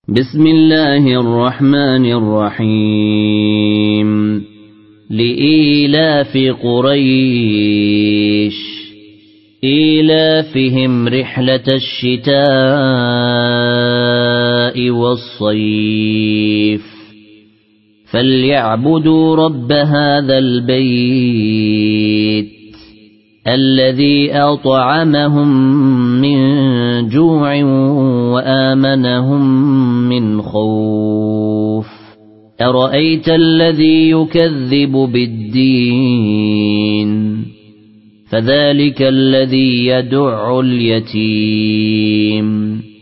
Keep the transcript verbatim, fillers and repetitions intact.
بسم الله الرحمن الرحيم لإيلاف قريش إيلافهم رحلة الشتاء والصيف فليعبدوا رب هذا البيت الذي أطعمهم من جوع وآمنهم من خوف أرأيت الذي يكذب بالدين فذلك الذي يدع اليتيم